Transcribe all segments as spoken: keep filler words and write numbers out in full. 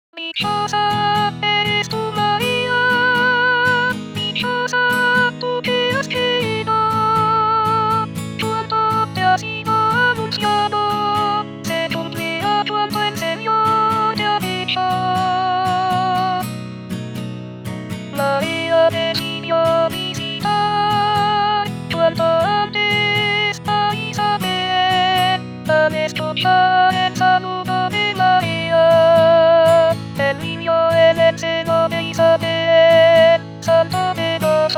Dichosa eres tú, María, dichosa tú que has creído, cuanto te ha sido anunciado, se cumplirá cuanto el Señor te ha dicho. María decidió visitar cuanto antes a Isabel, al escuchar el saludo de María. El niño en el seno de Isabel saltó de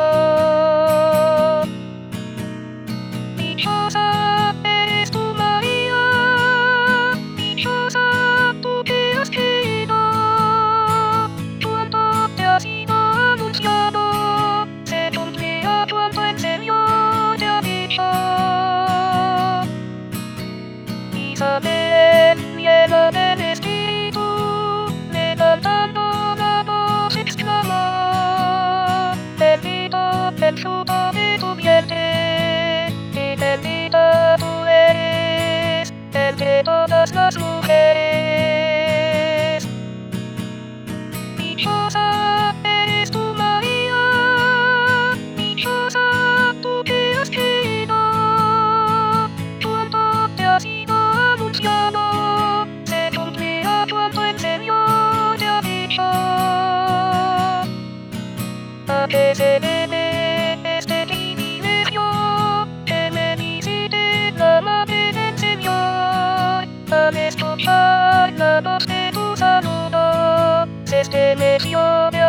gozo. Dichosa eres tú, María, dichosa tú que has creído, cuanto te ha sido anunciado, se cumplirá cuanto el Señor te ha dicho. Isabel, llena del Espíritu, levantando la voz exclamó: bendito el fruto de tu vientre, y bendita tú eres entre todas las mujeres. Dichosa eres tú, María, dichosa tú que has creído, cuanto te ha sido anunciado, se cumplirá cuanto el Señor te ha dicho. ¿A qué se debe este privilegio? Que me visite la madre del Señor, al escuchar la voz de tu saludo, se estremeció de